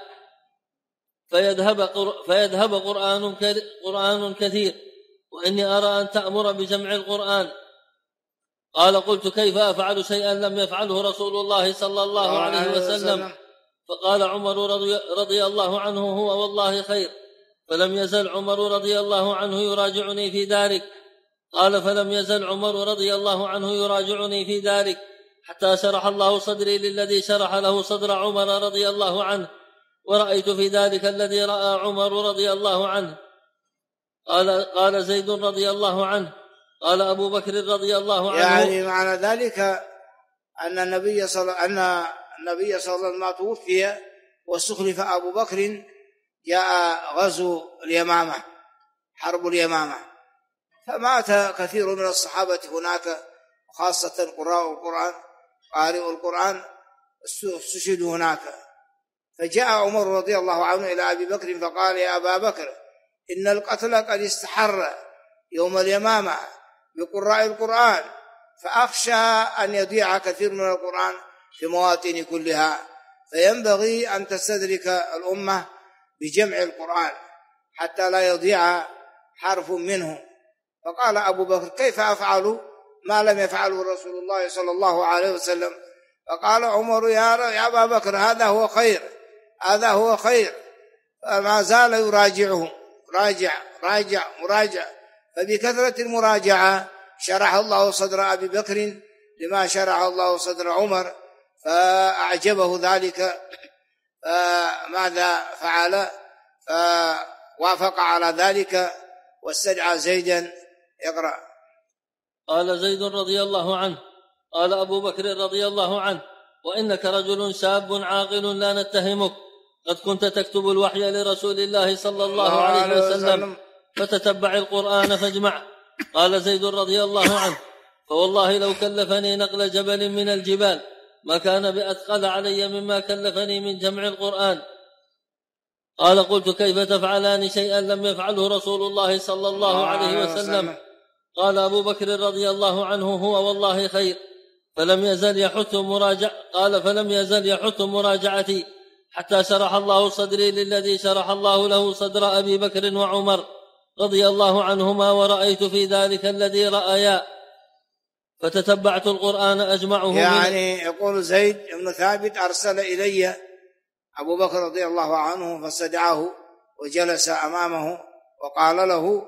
فيذهب قرآن كثير، وإني أرى أن تأمر بجمع القرآن. قال: قلت: كيف أفعل شيئا لم يفعله رسول الله صلى الله عليه وسلم؟ فقال عمر رضي الله عنه: هو والله خير. فلم يزل عمر رضي الله عنه يراجعني في ذلك. قال: فلم يزل عمر رضي الله عنه يراجعني في ذلك حتى شرح الله صدري للذي شرح له صدر عمر رضي الله عنه، ورأيت في ذلك الذي رأى عمر رضي الله عنه. قال زيد رضي الله عنه: قال أبو بكر رضي الله عنه. يعني معنى ذلك أن النبي صلى الله عليه وسلم توفي واستخلف أبو بكر جاء غزو اليمامة، حرب اليمامة، فمات كثير من الصحابة هناك، وخاصة قارئ القرآن استشهدوا هناك. فجاء عمر رضي الله عنه إلى أبي بكر فقال: يا أبا بكر، إن القتل قد استحر يوم اليمامة بقراء القرآن، فأخشى أن يضيع كثير من القرآن في مواطن كلها، فينبغي أن تستدرك الأمة بجمع القرآن حتى لا يضيع حرف منه. فقال أبو بكر: كيف أفعل ما لم يفعله رسول الله صلى الله عليه وسلم؟ فقال عمر: يا أبا بكر، هذا هو خير. فما زال يراجعه، مراجع. فبكثرة المراجعة شرح الله صدر أبي بكر لما شرح الله صدر عمر، فأعجبه ذلك. فماذا فعل؟ فوافق على ذلك واستدعى زيدا يقرأ. قال زيد رضي الله عنه: قال أبو بكر رضي الله عنه: وإنك رجل شاب عاقل لا نتهمك، قد كنت تكتب الوحي لرسول الله صلى الله عليه وسلم، فتتبع القرآن فاجمع. قال زيد رضي الله عنه: فوالله لو كلفني نقل جبل من الجبال ما كان بأثقل علي مما كلفني من جمع القرآن. قال: قلت: كيف تفعلان شيئا لم يفعله رسول الله صلى الله عليه وسلم؟ قال أبو بكر رضي الله عنه: هو والله خير. فلم يزل يحث مراجعتي حتى شرح الله صدري للذي شرح الله له صدر أبي بكر وعمر رضي الله عنهما، ورأيت في ذلك الذي رأيا، فتتبعت القرآن أجمعه. يعني يقول زيد بن ثابت: أرسل إلي أبو بكر رضي الله عنه فاستدعاه وجلس أمامه وقال له: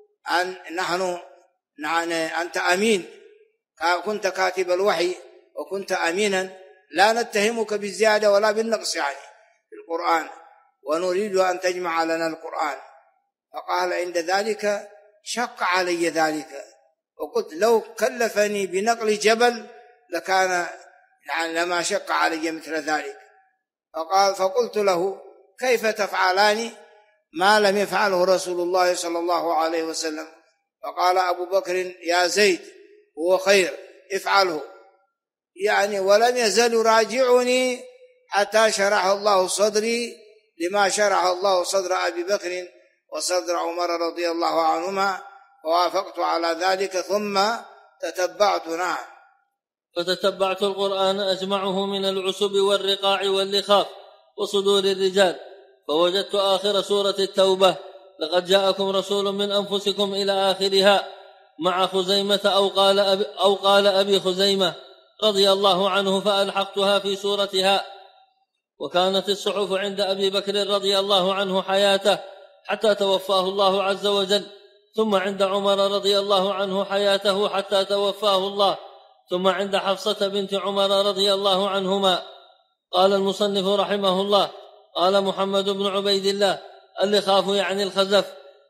أنت أمين، كنت كاتب الوحي وكنت أمينا، لا نتهمك بالزيادة ولا بالنقص يعني في القرآن، ونريد أن تجمع لنا القرآن. فقال: عند ذلك شق علي ذلك، وقلت لو كلفني بنقل جبل لكان لما شق علي مثل ذلك. فقلت له: كيف تفعلان ما لم يفعله رسول الله صلى الله عليه وسلم؟ فقال أبو بكر: يا زيد، هو خير، افعله. يعني ولم يزل يراجعني حتى شرح الله صدري لما شرح الله صدر أبي بكر وصدر عمر رضي الله عنهما، ووافقت على ذلك ثم تتبعتنا. فتتبعت القرآن أجمعه من العصب والرقاع واللخاف وصدور الرجال، فوجدت آخر سورة التوبة: لقد جاءكم رسول من أنفسكم إلى آخرها، مع خزيمة أو قال أبي خزيمة رضي الله عنه، فألحقتها في سورتها. وكانت الصحف عند أبي بكر رضي الله عنه حياته حتى توفاه الله عز وجل، ثم عند عمر رضي الله عنه حياته حتى توفاه الله، ثم عند حفصة بنت عمر رضي الله عنهما. قال المصنف رحمه الله: قال محمد بن عبيد الله: اللخاف يعني الخزف.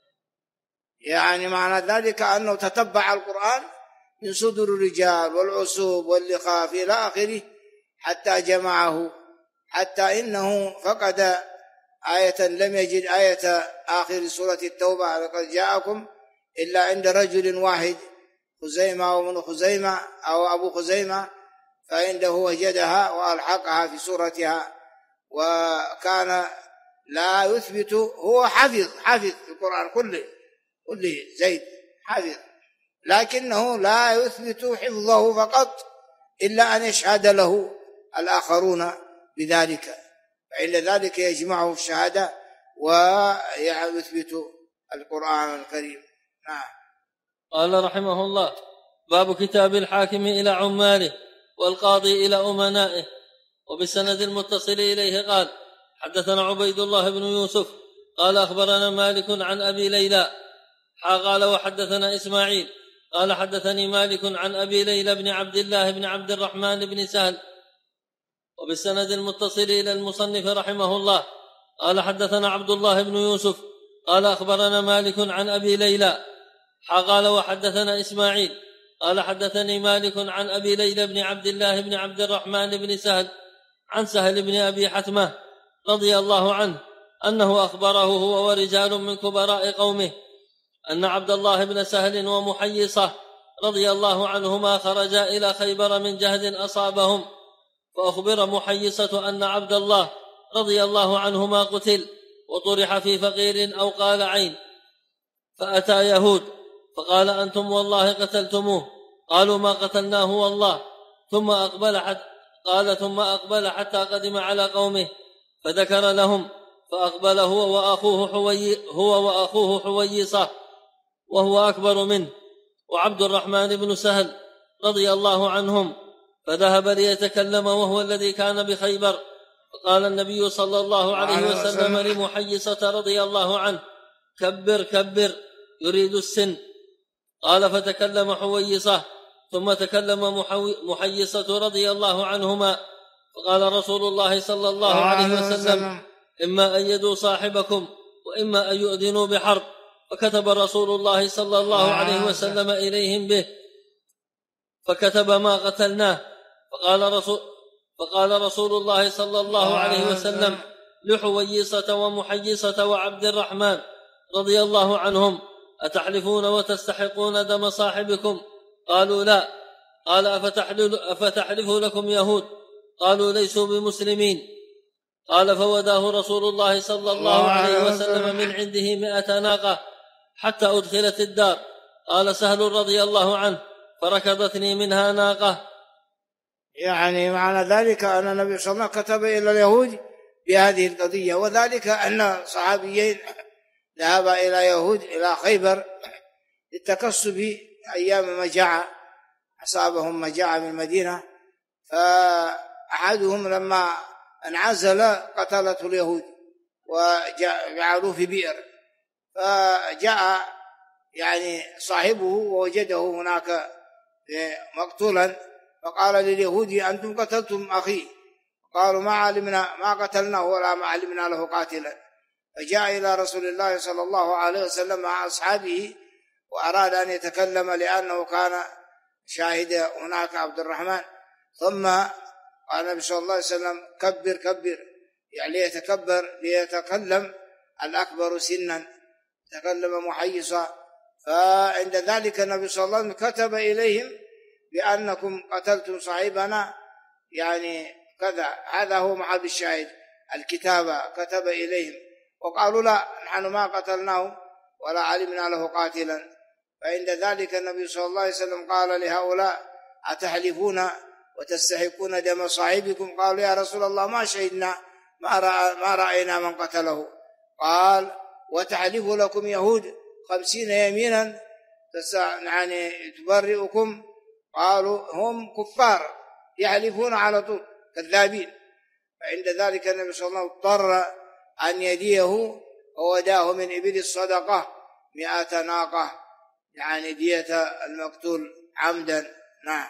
يعني معنى ذلك أنه تتبع القرآن من صدر الرجال والعصوب واللخاف إلى آخره حتى جمعه، حتى إنه فقد آية لم يجد آية آخر سورة التوبة: لقد جاءكم، إلا عند رجل واحد، خزيمة ومن خزيمة أو أبو خزيمة، فعنده وجدها وألحقها في سورتها. وكان لا يثبت، هو حفظ القرآن كله زيد حفظ، لكنه لا يثبت حفظه فقط إلا أن يشهد له الآخرون بذلك، فعند ذلك يجمعه الشهادة ويثبت القرآن الكريم. نعم. قال رحمه الله: باب كتاب الحاكم إلى عماله والقاضي إلى أمنائه. وبالسند المتصل إليه قال: حدثنا عبيد الله بن يوسف قال أخبرنا مالك عن أبي ليلى قال وحدثنا إسماعيل قال حدثني مالك عن أبي ليلى بن عبد الله بن عبد الرحمن بن سهل. وبالسند المتصل إلى المصنف رحمه الله قال: حدثنا عبد الله بن يوسف قال أخبرنا مالك عن أبي ليلى قال وحدثنا إسماعيل قال حدثني مالك عن أبي ليلى بن عبد الله بن عبد الرحمن بن سهل عن سهل بن أبي حتمة رضي الله عنه أنه أخبره هو ورجال من كبراء قومه أن عبد الله بن سهل ومحيصة رضي الله عنهما خرجا إلى خيبر من جهد أصابهم، فأخبر محيصة أن عبد الله رضي الله عنهما قتل وطرح في فقير أو قال عين، فأتى يهود فقال أنتم والله قتلتموه، قالوا ما قتلناه والله، ثم أقبل حتى قدم على قومه فذكر لهم، فأقبل هو وأخوه حويصة وهو أكبر منه وعبد الرحمن بن سهل رضي الله عنهم، فذهب ليتكلم وهو الذي كان بخيبر، فقال النبي صلى الله عليه وسلم لمحيصة رضي الله عنه كبر كبر يريد السن، قال فتكلم حويصة، ثم تكلم محيصة رضي الله عنهما، فقال رسول الله صلى الله عليه وسلم إما أن يدوا صاحبكم وإما أن يؤذنوا بحرب، فكتب رسول الله صلى الله عليه وسلم إليهم به، فكتب ما قتلناه، فقال رسول الله صلى الله عليه وسلم لحويصة ومحيصة وعبد الرحمن رضي الله عنهم أتحلفون وتستحقون دم صاحبكم؟ قالوا لا. قال أفتحلف لكم يهود؟ قالوا ليسوا بمسلمين. قال فوداه رسول الله صلى الله عليه وسلم من عنده 100 ناقة حتى أدخلت الدار. قال سهل رضي الله عنه فركضتني منها ناقة. يعني معنى ذلك أن النبي صلى الله عليه وسلم كتب إلى اليهود بهذه القضية، وذلك أن صحابيين ذهبا إلى يهود إلى خيبر للتكسب أيام مجاعة، أصابهم مجاعة من المدينة، فأحدهم لما انعزل قتلته اليهود وجعلوه في بئر، فجاء يعني صاحبه ووجده هناك مقتولا، فقال لليهود أنتم قتلتم أخي؟ قالوا ما قتلناه ولا ما علمنا له قاتلا. فجاء إلى رسول الله صلى الله عليه وسلم مع أصحابه وأراد أن يتكلم لأنه كان شاهد هناك عبد الرحمن، ثم قال النبي صلى الله عليه وسلم كبر كبر، يعني ليتكلم الأكبر سنا، تكلم محيصا. فعند ذلك النبي صلى الله عليه وسلم كتب إليهم بأنكم قتلتم صاحبنا، يعني كذا، هذا هو محل الشاهد، الكتابة كتب إليهم، وقالوا لا نحن ما قتلناه ولا علمنا له قاتلا. فعند ذلك النبي صلى الله عليه وسلم قال لهؤلاء أتحلفون وتستحقون دم صاحبكم؟ قالوا يا رسول الله ما شهدنا، ما رأينا من قتله. قال وتحلف لكم يهود 50 يمينا يعني تبرئكم؟ قالوا هم كفار يحلفون على طول كذابين. فعند ذلك النبي صلى الله عليه وسلم اضطر أن يديه ووداه من إبل الصدقة 100 ناقة، يعني دية المقتول عمدا. نعم.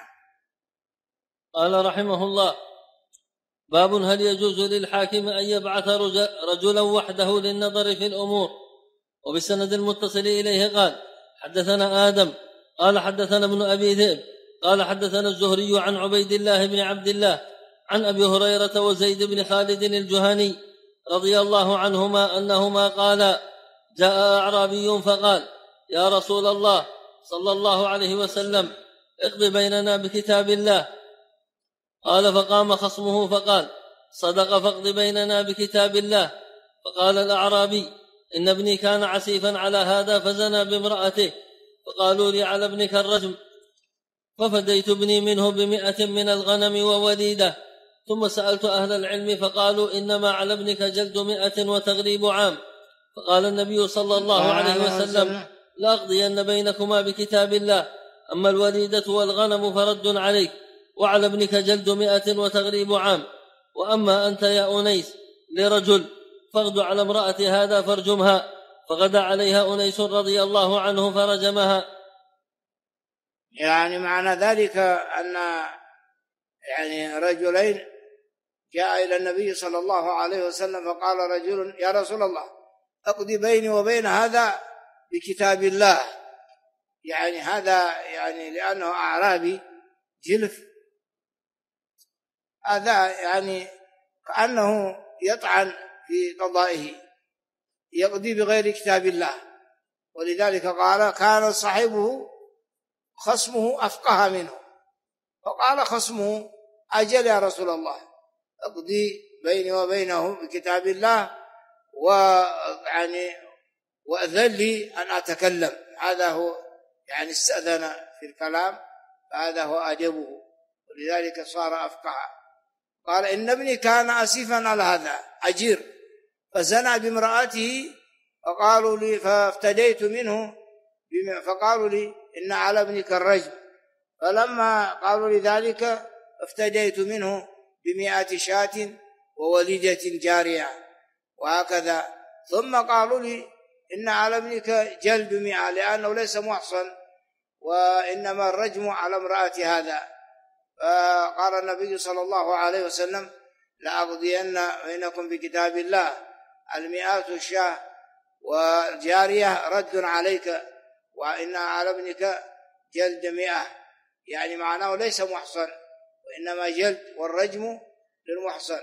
قال رحمه الله باب هل يجوز للحاكم أن يبعث رجلا وحده للنظر في الأمور؟ وبالسند المتصل إليه قال حدثنا آدم قال حدثنا ابن أبي ذئب قال حدثنا الزهري عن عبيد الله بن عبد الله عن أبي هريرة وزيد بن خالد الجهني رضي الله عنهما أنهما قالا جاء أعرابي فقال يا رسول الله صلى الله عليه وسلم اقض بيننا بكتاب الله. قال فقام خصمه فقال صدق فاقض بيننا بكتاب الله. فقال الأعرابي إن ابني كان عسيفا على هذا فزنى بامرأته، فقالوا لي على ابنك الرجم، ففديت ابني منه 100 من الغنم ووليدة. ثم سألت أهل العلم فقالوا إنما على ابنك جلد 100 وتغريب عام. فقال النبي صلى الله عليه وسلم لأقضين بينكما بكتاب الله، أما الوليدة والغنم فرد عليك، وعلى ابنك جلد 100 وتغريب عام، وأما أنت يا أنيس لرجل فاغد على امرأة هذا فارجمها. فغدا عليها أنيس رضي الله عنه فرجمها. يعني معنى ذلك أن يعني رجلين جاء إلى النبي صلى الله عليه وسلم فقال رجل يا رسول الله أقضي بيني وبين هذا بكتاب الله، يعني هذا يعني لأنه أعرابي جلف، هذا يعني كأنه يطعن في قضائه، يقضي بغير كتاب الله. ولذلك قال كان صاحبه خصمه أفقه منه، فقال خصمه أجل يا رسول الله، أقضي بيني وبينه بكتاب الله وأذن لي أن أتكلم. هذا هو استأذن في الكلام، فهذا هو أدبه، ولذلك صار أفقه. قال إن ابني كان أسيفا على هذا أجير فزنى بامرأته، فقالوا لي فافتديت منه فقالوا لي إن على ابنك الرجم، فلما قالوا لي ذلك افتديت منه ب100 شاة ووليدة جارية، وهكذا. ثم قالوا لي إن على ابنك جلد 100 لأنه ليس محصن، وإنما الرجم على امرأة هذا. فقال النبي صلى الله عليه وسلم لأقضين بينكم بكتاب الله، 100 شاة والجارية رد عليك، وإن على ابنك جلد 100، يعني معناه ليس محصن، وإنما جلد والرجم للمحصن.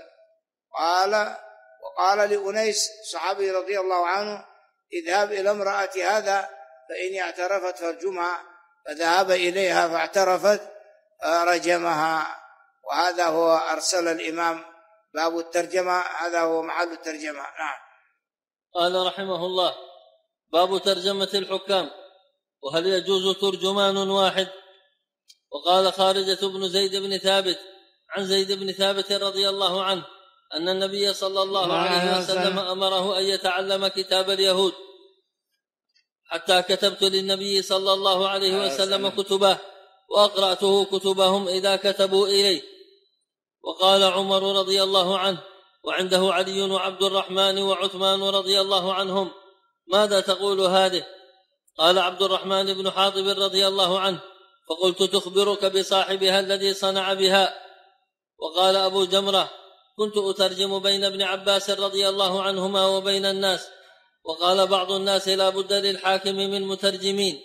وقال لأنيس صحابي رضي الله عنه اذهب إلى امرأة هذا فإن اعترفت فارجمها، فذهب إليها فاعترفت رجمها. وهذا هو أرسل الإمام باب الترجمة، هذا هو محل الترجمة. نعم. قال رحمه الله باب ترجمة الحكام، وهل يجوز ترجمان واحد؟ وقال خارجة بن زيد بن ثابت عن زيد بن ثابت رضي الله عنه أن النبي صلى الله عليه وسلم أمره أن يتعلم كتاب اليهود، حتى كتبت للنبي صلى الله عليه وسلم كتبه وأقرأته كتبهم إذا كتبوا إليه. وقال عمر رضي الله عنه وعنده علي وعبد الرحمن وعثمان رضي الله عنهم ماذا تقول هذه؟ قال عبد الرحمن بن حاطب رضي الله عنه فقلت تخبرك بصاحبها الذي صنع بها. وقال أبو جمرة كنت أترجم بين ابن عباس رضي الله عنهما وبين الناس. وقال بعض الناس لا بد للحاكم من مترجمين.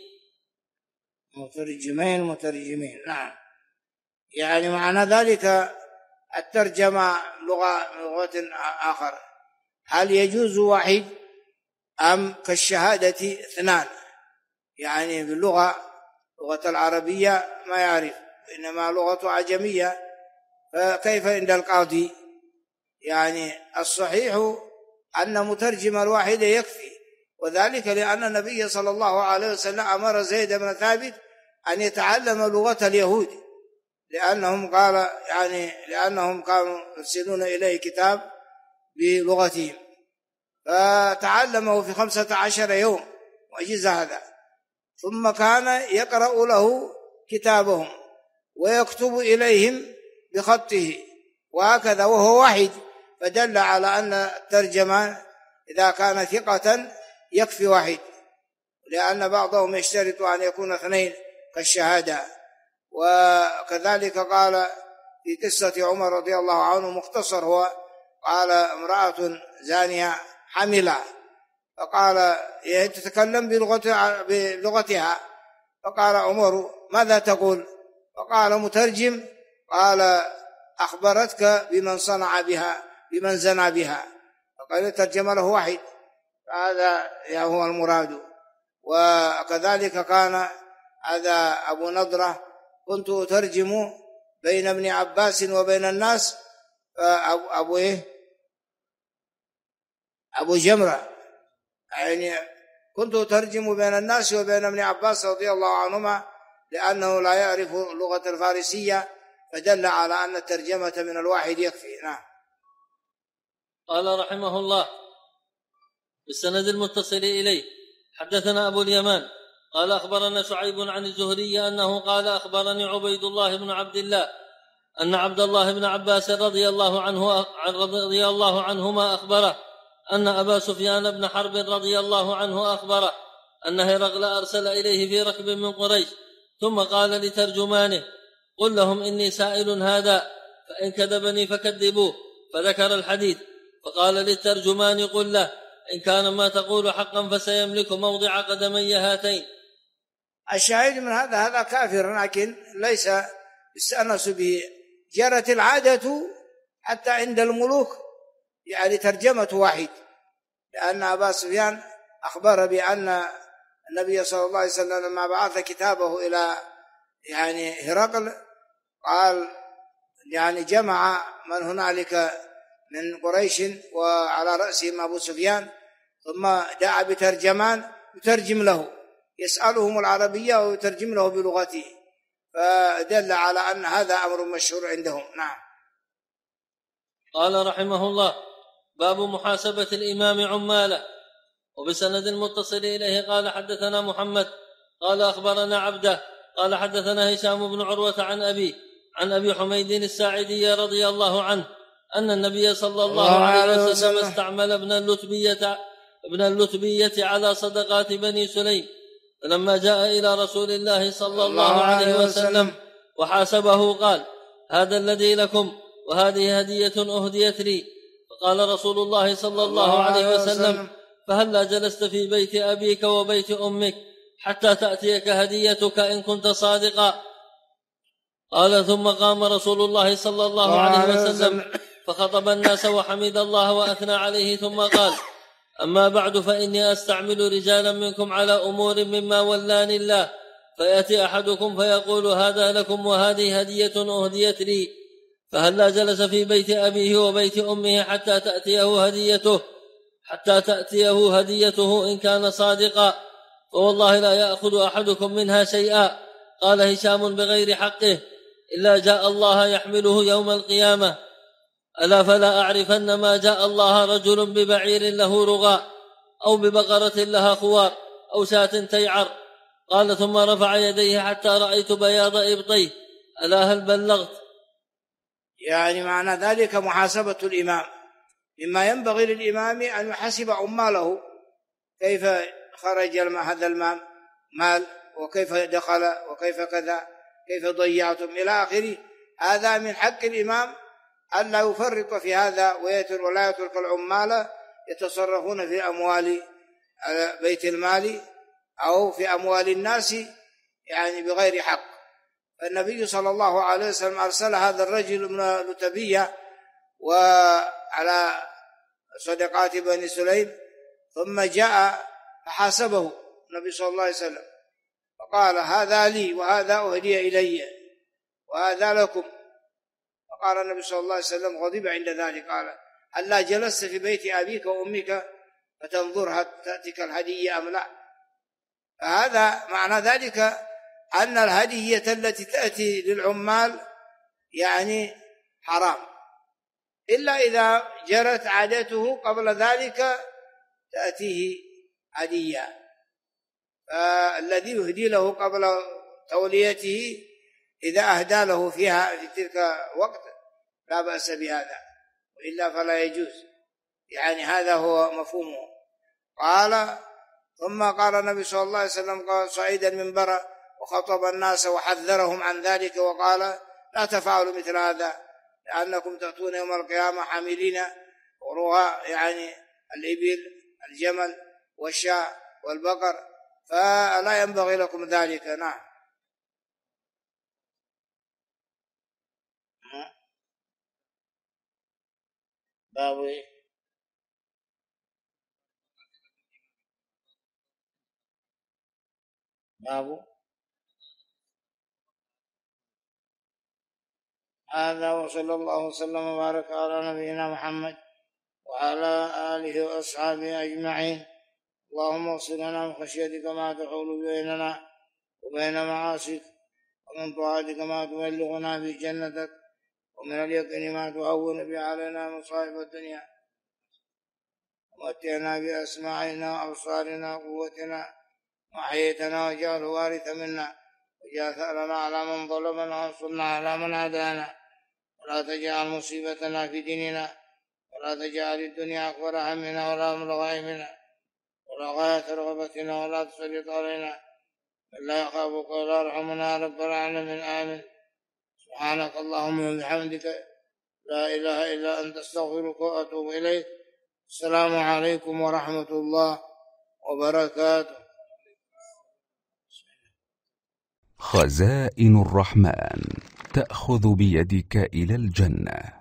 مترجمين نعم، يعني معنى ذلك الترجمة لغة آخر. هل يجوز واحد أم كالشهادة 2؟ يعني باللغة لغة العربية ما يعرف، إنما لغة عجمية، فكيف عند القاضي؟ يعني الصحيح أن مترجم الواحد يكفي، وذلك لأن النبي صلى الله عليه وسلم أمر زيد بن ثابت أن يتعلم لغة اليهود، لأنهم كانوا يرسلون إليه كتاب بلغتهم، فتعلمه في 15 يوم وأجز هذا، ثم كان يقرأ له كتابهم ويكتب إليهم بخطه وهكذا وهو واحد، فدل على أن الترجمان إذا كان ثقة يكفي واحد، لأن بعضهم يشترط أن يكون 2 كالشهادة. وكذلك قال في قصة عمر رضي الله عنه مختصر هو، قال امرأة زانية حملة، فقال تتكلم بلغتها، فقال عمر ماذا تقول؟ فقال مترجم، قال أخبرتك بمن صنع بها بمن زنى بها، فقال ترجم له واحد، هذا هو المراد. وكذلك كان هذا أبو نضرة كنت أترجم بين ابن عباس وبين الناس، أبو جمرة، يعني كنت أترجم بين الناس وبين ابن عباس رضي الله عنهما لأنه لا يعرف اللغة الفارسية، فدل على أن الترجمة من الواحد يكفي. نعم. قال رحمه الله بالسند المتصل إليه حدثنا أبو اليمان قال أخبرنا شعيب عن الزهري أنه قال أخبرني عبيد الله بن عبد الله أن عبد الله بن عباس رضي الله عنهما أخبره أن أبا سفيان بن حرب رضي الله عنه أخبره أن هرقل أرسل إليه في ركب من قريش، ثم قال لترجمانه قل لهم إني سائل هذا، فإن كذبني فكذبوه، فذكر الحديث، فقال للترجمان قل له إن كان ما تقول حقا فسيملك موضع قدمي هاتين. الشاهد من هذا كافر، لكن ليس يستأنس به. جرت العادة حتى عند الملوك يعني ترجمة واحد، لأن أبا سفيان أخبر بأن النبي صلى الله عليه وسلم لما بعث كتابه إلى يعني هرقل قال يعني جمع من هنالك من قريش وعلى رأسهم أبو سفيان، ثم دعا بترجمان يترجم له، يسألهم العربية ويترجم له بلغته، فدل على أن هذا أمر مشهور عندهم. نعم. قال رحمه الله: باب محاسبة الإمام عماله. وبسند متصل إليه قال حدثنا محمد قال أخبرنا عبده قال حدثنا هشام بن عروة عن أبي حميد الساعدي رضي الله عنه أن النبي صلى الله عليه وسلم استعمل ابن اللتبية على صدقات بني سليم، فلما جاء إلى رسول الله صلى الله عليه وسلم وحاسبه قال: هذا الذي لكم وهذه هدية أهديت لي. فقال رسول الله صلى الله عليه وسلم: فهلا جلست في بيت أبيك وبيت أمك حتى تأتيك هديتك إن كنت صادقا؟ قال: ثم قام رسول الله صلى الله عليه وسلم فخطب الناس وحمد الله وأثنى عليه، ثم قال: أما بعد، فإني أستعمل رجالا منكم على أمور مما ولاني الله، فيأتي أحدكم فيقول: هذا لكم وهذه هدية أهديت لي، فهلا جلس في بيت أبيه وبيت أمه حتى تأتيه هديته إن كان صادقا، فوالله لا يأخذ أحدكم منها شيئا. قال هشام: بغير حقه، إلا جاء الله يحمله يوم القيامة. ألا فلا أعرفن ما جاء الله رجل ببعير له رغاء أو ببقرة لها خوار أو شاة تيعر. قال: ثم رفع يديه حتى رأيت بياض إبطيه. ألا هل بلغت؟ يعني معنى ذلك محاسبة الإمام، مما ينبغي للإمام أن يحاسب عماله، كيف خرج هذا المال وكيف دخل وكيف كذا، كيف ضيعتم إلى آخره. هذا من حق الإمام أن لا يفرط في هذا ولا يترك العمال يتصرفون في أموال بيت المال أو في أموال الناس يعني بغير حق. فالنبي صلى الله عليه وسلم أرسل هذا الرجل من لتبية وعلى صدقات بني سليم، ثم جاء فحاسبه النبي صلى الله عليه وسلم فقال: هذا لي وهذا أهدي إلي وهذا لكم. فقال النبي صلى الله عليه وسلم غضب عند ذلك، قال: هلا جلست في بيت أبيك وأمك فتنظر تأتيك الهدية أم لا؟ فهذا معنى ذلك أن الهدية التي تأتي للعمال يعني حرام، إلا إذا جرت عادته قبل ذلك تأتيه هدية، فالذي يهدي له قبل توليته إذا أهدى له فيها في تلك الوقت لا بأس بهذا، وإلا فلا يجوز. يعني هذا هو مفهومه. قال: ثم قال النبي صلى الله عليه وسلم قال صعيد المنبر وخطب الناس وحذرهم عن ذلك وقال: لا تفعلوا مثل هذا، لأنكم تأتون يوم القيامة حاملين ورغاء، يعني الإبل الجمل والشاة والبقر، فلا ينبغي لكم ذلك. نعم. باب هذا، وصلى الله وسلم وبارك على نبينا محمد وعلى آله وأصحابه أجمعين. اللهم اغفر لنا من خشيتك ما تحول بيننا وبين معاصيك، ومن طاعتك ما تبلغنا به جنتك، ومن اليقين ما تهون به علينا مصائب الدنيا، ومتعنا بأسماعنا وأبصارنا وقوتنا وأحييتنا واجعله وارثا منا، واجعل ثأرنا على من ظلمنا وانصرنا على من عادانا، ولا تجعل مصيبتنا في ديننا، ولا تجعل الدنيا أكبر همنا ولا مبلغ علمنا ولا غاية رغبتنا، ولا تسلط علينا من لا يخافك ولا يرحمنا رب العالمين. آمين. سبحانك اللهم وبحمدك، لا إله إلا أنت، استغفرك وأتوب إليك. السلام عليكم ورحمة الله وبركاته. خزائن الرحمن تأخذ بيدك إلى الجنة.